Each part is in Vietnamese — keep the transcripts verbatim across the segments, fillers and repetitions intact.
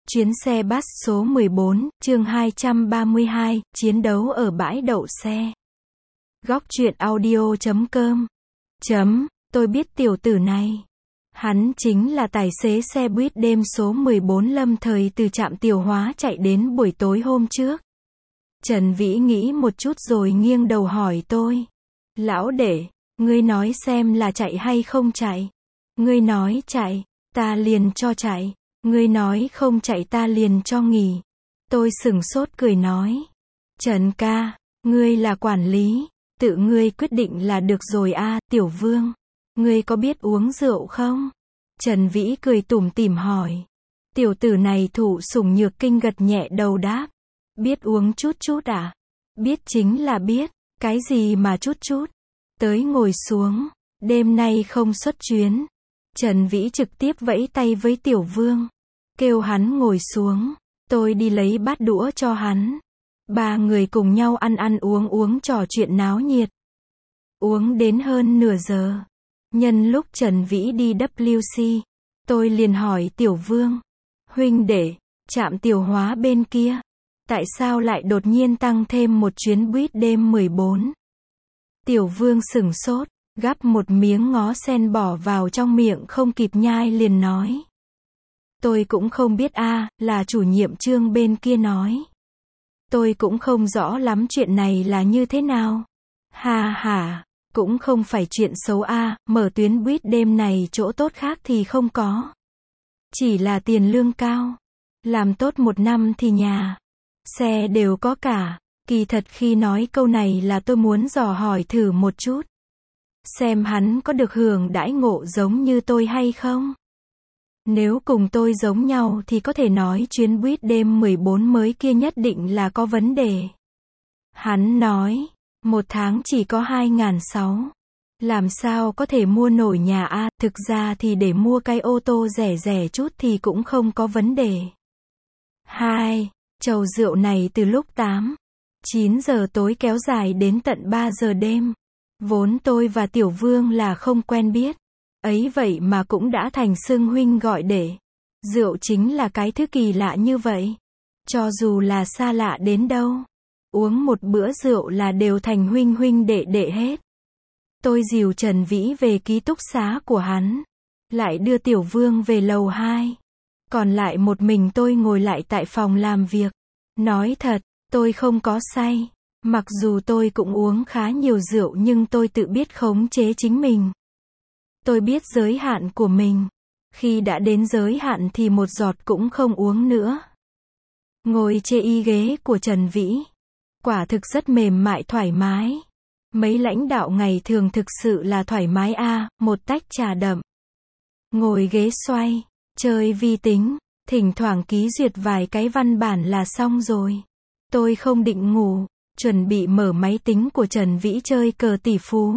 Chuyến xe bus số mười bốn, chương hai trăm ba mươi hai, chiến đấu ở bãi đậu xe. Góc truyện audio chấm com. Chấm, tôi biết tiểu tử này. Hắn chính là tài xế xe buýt đêm số mười bốn lâm thời từ trạm Tiểu Hóa chạy đến buổi tối hôm trước. Trần Vĩ nghĩ một chút rồi nghiêng đầu hỏi tôi. Lão đệ, ngươi nói xem là chạy hay không chạy? Ngươi nói chạy, ta liền cho chạy. Ngươi nói không chạy ta liền cho nghỉ. Tôi sửng sốt cười nói. Trần ca, ngươi là quản lý, tự ngươi quyết định là được rồi a. À, Tiểu Vương. Ngươi có biết uống rượu không? Trần Vĩ cười tủm tỉm hỏi. Tiểu tử này thụ sủng nhược kinh gật nhẹ đầu đáp. Biết uống chút chút à? Biết chính là biết, cái gì mà chút chút? Tới ngồi xuống, đêm nay không xuất chuyến. Trần Vĩ trực tiếp vẫy tay với Tiểu Vương, kêu hắn ngồi xuống, tôi đi lấy bát đũa cho hắn. Ba người cùng nhau ăn ăn uống uống trò chuyện náo nhiệt. Uống đến hơn nửa giờ. Nhân lúc Trần Vĩ đi W C, tôi liền hỏi Tiểu Vương. Huynh đệ, trạm Tiểu Hóa bên kia, tại sao lại đột nhiên tăng thêm một chuyến buýt đêm mười bốn? Tiểu Vương sửng sốt, gắp một miếng ngó sen bỏ vào trong miệng không kịp nhai liền nói. Tôi cũng không biết a, à, là chủ nhiệm Trương bên kia nói. Tôi cũng không rõ lắm chuyện này là như thế nào. Ha ha, cũng không phải chuyện xấu a, à, mở tuyến buýt đêm này chỗ tốt khác thì không có. Chỉ là tiền lương cao. Làm tốt một năm thì nhà, xe đều có cả. Kỳ thật khi nói câu này là tôi muốn dò hỏi thử một chút. Xem hắn có được hưởng đãi ngộ giống như tôi hay không? Nếu cùng tôi giống nhau thì có thể nói chuyến buýt đêm mười bốn mới kia nhất định là có vấn đề. Hắn nói, một tháng chỉ có hai nghìn sáu trăm. Làm sao có thể mua nổi nhà a? À, thực ra thì để mua cái ô tô rẻ rẻ chút thì cũng không có vấn đề. Hai, chầu rượu này từ lúc tám, chín giờ tối kéo dài đến tận ba giờ đêm. Vốn tôi và Tiểu Vương là không quen biết. Ấy vậy mà cũng đã thành xưng huynh gọi đệ. Rượu chính là cái thứ kỳ lạ như vậy. Cho dù là xa lạ đến đâu, uống một bữa rượu là đều thành huynh huynh đệ đệ hết. Tôi dìu Trần Vĩ về ký túc xá của hắn, lại đưa Tiểu Vương về lầu hai. Còn lại một mình tôi ngồi lại tại phòng làm việc. Nói thật, tôi không có say. Mặc dù tôi cũng uống khá nhiều rượu nhưng tôi tự biết khống chế chính mình. Tôi biết giới hạn của mình. Khi đã đến giới hạn thì một giọt cũng không uống nữa. Ngồi chê y ghế của Trần Vĩ, quả thực rất mềm mại thoải mái. Mấy lãnh đạo ngày thường thực sự là thoải mái a, à, một tách trà đậm. Ngồi ghế xoay, chơi vi tính, thỉnh thoảng ký duyệt vài cái văn bản là xong rồi. Tôi không định ngủ, chuẩn bị mở máy tính của Trần Vĩ chơi cờ tỷ phú.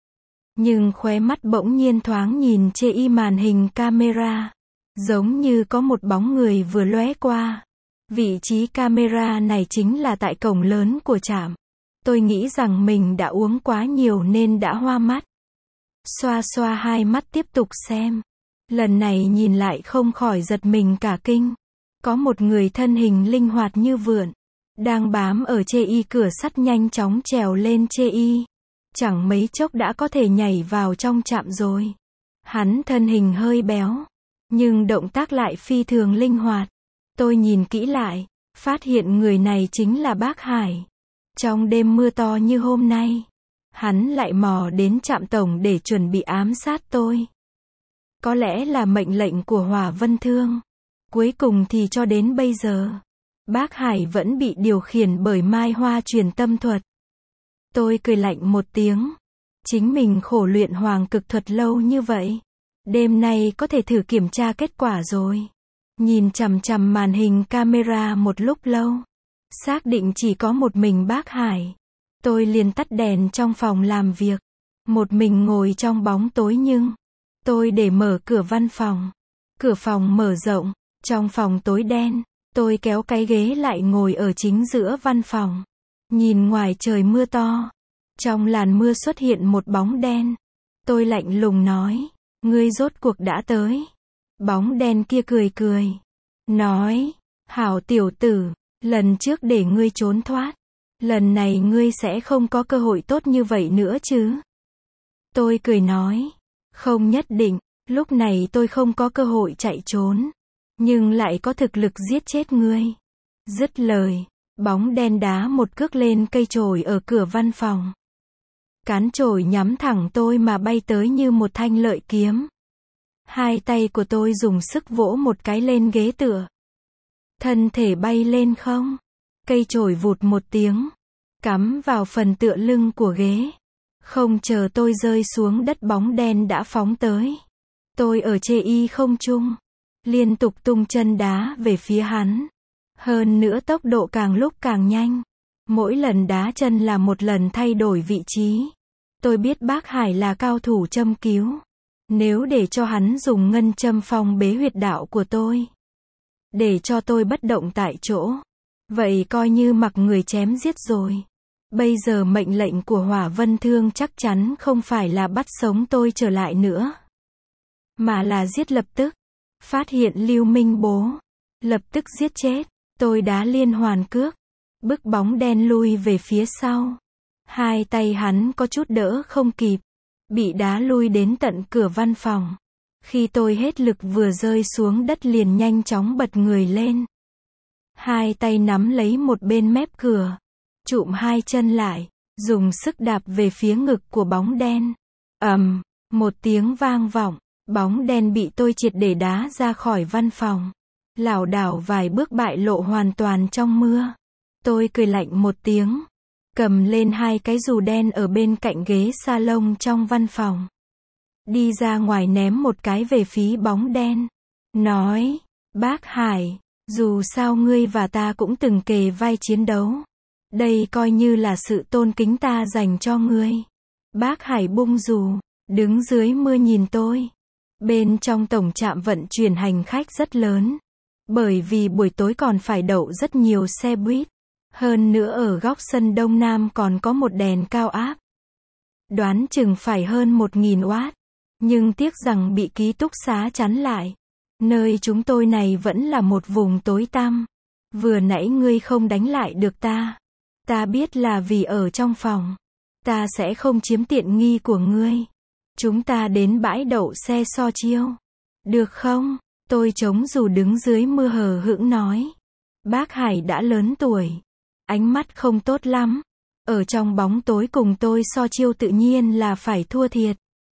Nhưng khóe mắt bỗng nhiên thoáng nhìn chê y màn hình camera. Giống như có một bóng người vừa lóe qua. Vị trí camera này chính là tại cổng lớn của trạm. Tôi nghĩ rằng mình đã uống quá nhiều nên đã hoa mắt. Xoa xoa hai mắt tiếp tục xem. Lần này nhìn lại không khỏi giật mình cả kinh. Có một người thân hình linh hoạt như vượn, đang bám ở chê y cửa sắt nhanh chóng trèo lên chê y. Chẳng mấy chốc đã có thể nhảy vào trong trạm rồi. Hắn thân hình hơi béo, nhưng động tác lại phi thường linh hoạt. Tôi nhìn kỹ lại, phát hiện người này chính là bác Hải. Trong đêm mưa to như hôm nay, hắn lại mò đến trạm tổng để chuẩn bị ám sát tôi. Có lẽ là mệnh lệnh của Hỏa Vân Thương. Cuối cùng thì cho đến bây giờ, bác Hải vẫn bị điều khiển bởi Mai Hoa truyền tâm thuật. Tôi cười lạnh một tiếng. Chính mình khổ luyện hoàng cực thuật lâu như vậy. Đêm nay có thể thử kiểm tra kết quả rồi. Nhìn chằm chằm màn hình camera một lúc lâu. Xác định chỉ có một mình bác Hải. Tôi liền tắt đèn trong phòng làm việc. Một mình ngồi trong bóng tối nhưng tôi để mở cửa văn phòng. Cửa phòng mở rộng. Trong phòng tối đen. Tôi kéo cái ghế lại ngồi ở chính giữa văn phòng. Nhìn ngoài trời mưa to. Trong làn mưa xuất hiện một bóng đen. Tôi lạnh lùng nói. Ngươi rốt cuộc đã tới. Bóng đen kia cười cười. Nói. Hảo tiểu tử, lần trước để ngươi trốn thoát. Lần này ngươi sẽ không có cơ hội tốt như vậy nữa chứ? Tôi cười nói. Không nhất định, lúc này tôi không có cơ hội chạy trốn. Nhưng lại có thực lực giết chết ngươi. Dứt lời, bóng đen đá một cước lên cây chổi ở cửa văn phòng. Cán chổi nhắm thẳng tôi mà bay tới như một thanh lợi kiếm. Hai tay của tôi dùng sức vỗ một cái lên ghế tựa. Thân thể bay lên không. Cây chổi vụt một tiếng. Cắm vào phần tựa lưng của ghế. Không chờ tôi rơi xuống đất, bóng đen đã phóng tới. Tôi ở chê y không trung. Liên tục tung chân đá về phía hắn. Hơn nữa tốc độ càng lúc càng nhanh. Mỗi lần đá chân là một lần thay đổi vị trí. Tôi biết bác Hải là cao thủ châm cứu. Nếu để cho hắn dùng ngân châm phong bế huyệt đạo của tôi, để cho tôi bất động tại chỗ, vậy coi như mặc người chém giết rồi. Bây giờ mệnh lệnh của Hỏa Vân Thương chắc chắn không phải là bắt sống tôi trở lại nữa, mà là giết lập tức. Phát hiện Lưu Minh Bố, lập tức giết chết. Tôi đá liên hoàn cước, bức bóng đen lui về phía sau. Hai tay hắn có chút đỡ không kịp, bị đá lui đến tận cửa văn phòng. Khi tôi hết lực vừa rơi xuống đất liền nhanh chóng bật người lên. Hai tay nắm lấy một bên mép cửa, chụm hai chân lại, dùng sức đạp về phía ngực của bóng đen. Ầm, một tiếng vang vọng, bóng đen bị tôi triệt để đá ra khỏi văn phòng. Lảo đảo vài bước bại lộ hoàn toàn trong mưa. Tôi cười lạnh một tiếng, cầm lên hai cái dù đen ở bên cạnh ghế salon trong văn phòng. Đi ra ngoài ném một cái về phía bóng đen. Nói, bác Hải, dù sao ngươi và ta cũng từng kề vai chiến đấu. Đây coi như là sự tôn kính ta dành cho ngươi. Bác Hải bung dù, đứng dưới mưa nhìn tôi. Bên trong tổng trạm vận chuyển hành khách rất lớn. Bởi vì buổi tối còn phải đậu rất nhiều xe buýt. Hơn nữa ở góc sân Đông Nam còn có một đèn cao áp. Đoán chừng phải hơn một nghìn oát. Nhưng tiếc rằng bị ký túc xá chắn lại. Nơi chúng tôi này vẫn là một vùng tối tăm. Vừa nãy ngươi không đánh lại được ta. Ta biết là vì ở trong phòng. Ta sẽ không chiếm tiện nghi của ngươi. Chúng ta đến bãi đậu xe so chiêu. Được không? Tôi chống dù đứng dưới mưa hờ hững nói. Bác Hải đã lớn tuổi. Ánh mắt không tốt lắm. Ở trong bóng tối cùng tôi so chiêu tự nhiên là phải thua thiệt.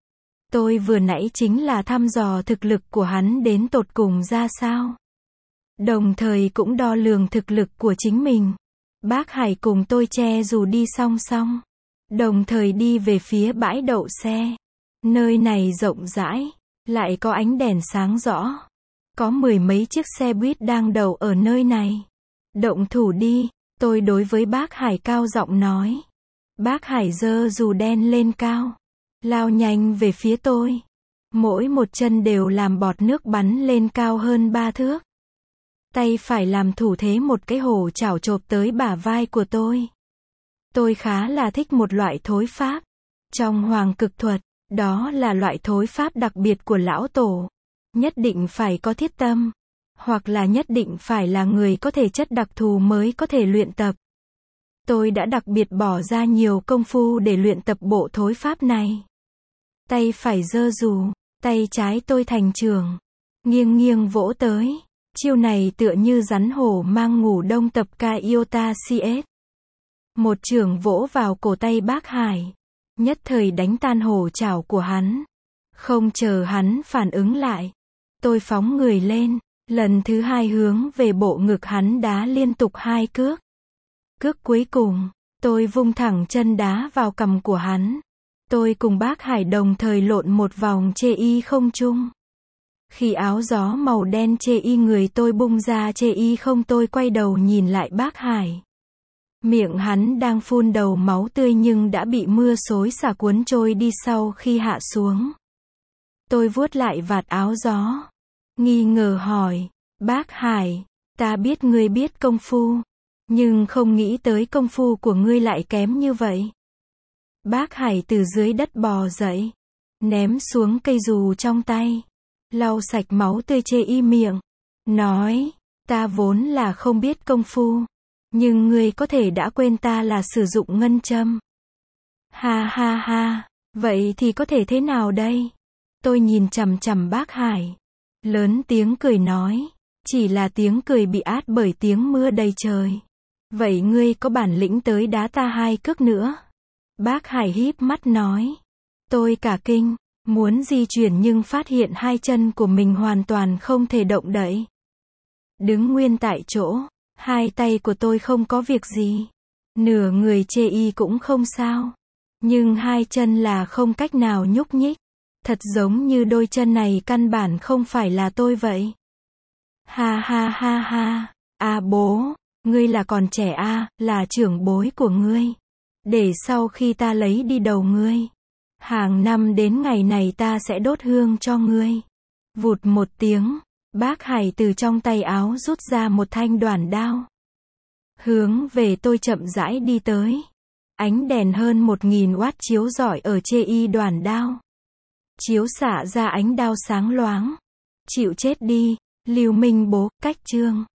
Tôi vừa nãy chính là thăm dò thực lực của hắn đến tột cùng ra sao. Đồng thời cũng đo lường thực lực của chính mình. Bác Hải cùng tôi che dù đi song song. Đồng thời đi về phía bãi đậu xe. Nơi này rộng rãi. Lại có ánh đèn sáng rõ. Có mười mấy chiếc xe buýt đang đậu ở nơi này. Động thủ đi, tôi đối với bác Hải cao giọng nói. Bác Hải giơ dù đen lên cao. Lao nhanh về phía tôi. Mỗi một chân đều làm bọt nước bắn lên cao hơn ba thước. Tay phải làm thủ thế một cái hổ chảo chộp tới bả vai của tôi. Tôi khá là thích một loại thối pháp. Trong hoàng cực thuật, đó là loại thối pháp đặc biệt của lão tổ. Nhất định phải có thiết tâm. Hoặc là nhất định phải là người có thể chất đặc thù mới có thể luyện tập. Tôi đã đặc biệt bỏ ra nhiều công phu để luyện tập bộ thối pháp này. Tay phải giơ dù, tay trái tôi thành trường. Nghiêng nghiêng vỗ tới. Chiêu này tựa như rắn hổ mang ngủ đông tập ca iota cs. Một chưởng vỗ vào cổ tay bác Hải. Nhất thời đánh tan hổ chảo của hắn. Không chờ hắn phản ứng lại. Tôi phóng người lên. Lần thứ hai hướng về bộ ngực hắn đá liên tục hai cước. Cước cuối cùng, tôi vung thẳng chân đá vào cằm của hắn. Tôi cùng bác Hải đồng thời lộn một vòng chê y không trung. Khi áo gió màu đen chê y người tôi bung ra chê y không, tôi quay đầu nhìn lại bác Hải. Miệng hắn đang phun đầu máu tươi nhưng đã bị mưa xối xả cuốn trôi đi sau khi hạ xuống. Tôi vuốt lại vạt áo gió. Nghi ngờ hỏi, bác Hải, ta biết ngươi biết công phu, nhưng không nghĩ tới công phu của ngươi lại kém như vậy. Bác Hải từ dưới đất bò dậy, ném xuống cây dù trong tay, lau sạch máu tươi chê y miệng, nói, Ta vốn là không biết công phu. Nhưng ngươi có thể đã quên ta là sử dụng ngân châm. Ha ha ha, vậy thì có thể thế nào đây? Tôi nhìn chằm chằm bác Hải. Lớn tiếng cười nói. Chỉ là tiếng cười bị át bởi tiếng mưa đầy trời. Vậy ngươi có bản lĩnh tới đá ta hai cước nữa? Bác Hải híp mắt nói. Tôi cả kinh, muốn di chuyển nhưng phát hiện hai chân của mình hoàn toàn không thể động đậy. Đứng nguyên tại chỗ, hai tay của tôi không có việc gì. Nửa người chê y cũng không sao. Nhưng hai chân là không cách nào nhúc nhích. Thật giống như đôi chân này căn bản không phải là tôi vậy. Ha ha ha ha, à bố, ngươi là còn trẻ à, là trưởng bối của ngươi. Để sau khi ta lấy đi đầu ngươi, hàng năm đến ngày này ta sẽ đốt hương cho ngươi. Vụt một tiếng, bác Hải từ trong tay áo rút ra một thanh đoản đao. Hướng về tôi chậm rãi đi tới. Ánh đèn hơn một nghìn oát chiếu rọi ở chê y đoản đao. Chiếu xạ ra ánh đao sáng loáng. Chịu chết đi, Lưu Minh bố, cách chương.